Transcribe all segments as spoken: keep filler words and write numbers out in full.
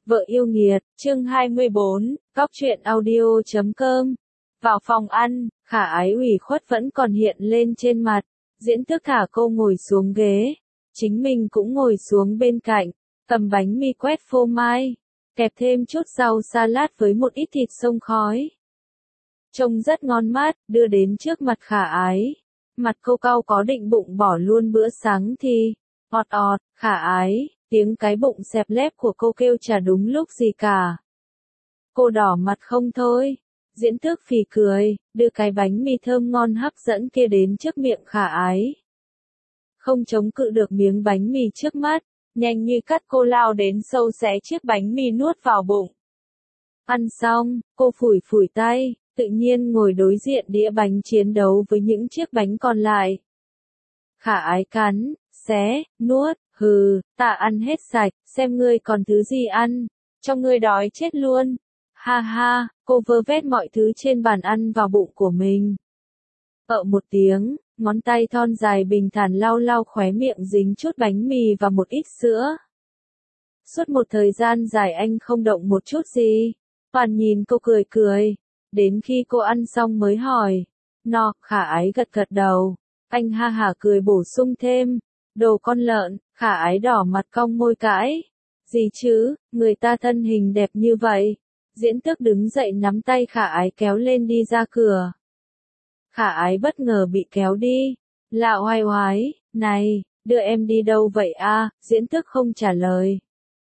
Vợ yêu nghiệt, chương hai mươi bốn, góc truyện audio chấm com. Vào phòng ăn, Khả Ái ủy khuất vẫn còn hiện lên trên mặt. Diễn Tước thả cô ngồi xuống ghế. Chính mình cũng ngồi xuống bên cạnh, cầm bánh mì quét phô mai, kẹp thêm chút rau salad với một ít thịt xông khói. Trông rất ngon mát, đưa đến trước mặt Khả Ái. Mặt cô cau có định bụng bỏ luôn bữa sáng thì, ọt ọt, Khả Ái. Tiếng cái bụng xẹp lép của cô kêu chả đúng lúc gì cả. Cô đỏ mặt không thôi. Diễn Tước phì cười, đưa cái bánh mì thơm ngon hấp dẫn kia đến trước miệng Khả Ái. Không chống cự được miếng bánh mì trước mắt, nhanh như cắt cô lao đến sâu xé chiếc bánh mì nuốt vào bụng. Ăn xong, cô phủi phủi tay, tự nhiên ngồi đối diện đĩa bánh chiến đấu với những chiếc bánh còn lại. Khả Ái cắn, xé, nuốt. Hừ, ta ăn hết sạch, xem ngươi còn thứ gì ăn, cho ngươi đói chết luôn. Ha ha, cô vơ vét mọi thứ trên bàn ăn vào bụng của mình. Ợ một tiếng, ngón tay thon dài bình thản lau lau khóe miệng dính chút bánh mì và một ít sữa. Suốt một thời gian dài anh không động một chút gì. Toàn nhìn cô cười cười. Đến khi cô ăn xong mới hỏi. No, Khả Ái gật gật đầu. Anh ha hả cười bổ sung thêm. Đồ con lợn. Khả Ái đỏ mặt cong môi cãi. Gì chứ, người ta thân hình đẹp như vậy. Diễn Tước đứng dậy nắm tay Khả Ái kéo lên đi ra cửa. Khả Ái bất ngờ bị kéo đi. Lạ oai oái, này, đưa em đi đâu vậy a? Diễn Tước không trả lời.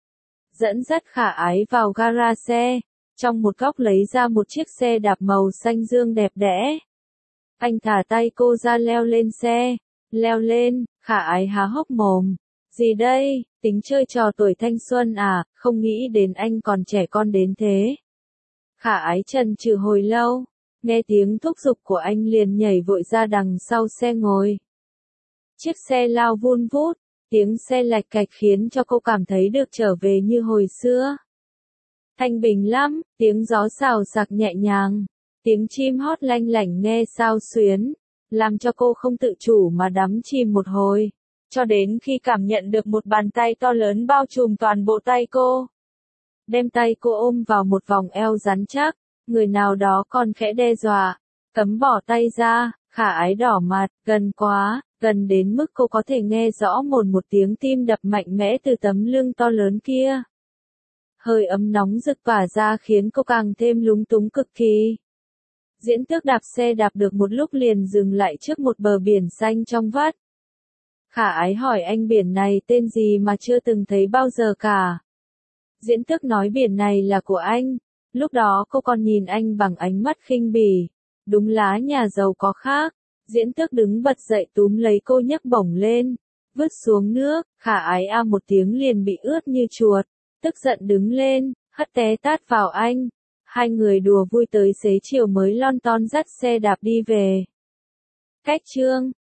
Dẫn dắt Khả Ái vào gara xe. Trong một góc lấy ra một chiếc xe đạp màu xanh dương đẹp đẽ. Anh thả tay cô ra leo lên xe. Leo lên, Khả Ái há hốc mồm. Gì đây, tính chơi trò tuổi thanh xuân à, không nghĩ đến anh còn trẻ con đến thế. Khả Ái chần chừ hồi lâu, nghe tiếng thúc giục của anh liền nhảy vội ra đằng sau xe ngồi. Chiếc xe lao vun vút, tiếng xe lạch cạch khiến cho cô cảm thấy được trở về như hồi xưa. Thanh bình lắm, tiếng gió xào xạc nhẹ nhàng, tiếng chim hót lanh lảnh nghe sao xuyến, làm cho cô không tự chủ mà đắm chìm một hồi. Cho đến khi cảm nhận được một bàn tay to lớn bao trùm toàn bộ tay cô. Đem tay cô ôm vào một vòng eo rắn chắc, người nào đó còn khẽ đe dọa, cấm bỏ tay ra. Khả Ái đỏ mặt, gần quá, gần đến mức cô có thể nghe rõ một một tiếng tim đập mạnh mẽ từ tấm lưng to lớn kia. Hơi ấm nóng rực tỏa ra khiến cô càng thêm lúng túng cực kỳ. Diễn Tước đạp xe đạp được một lúc liền dừng lại trước một bờ biển xanh trong vắt. Khả Ái hỏi anh biển này tên gì mà chưa từng thấy bao giờ cả. Diễn Tước nói biển này là của anh. Lúc đó cô còn nhìn anh bằng ánh mắt khinh bỉ. Đúng lá nhà giàu có khác. Diễn Tước đứng bật dậy túm lấy cô nhấc bổng lên. Vứt xuống nước, Khả Ái a một tiếng liền bị ướt như chuột. Tức giận đứng lên, hất té tát vào anh. Hai người đùa vui tới xế chiều mới lon ton dắt xe đạp đi về. Cách chương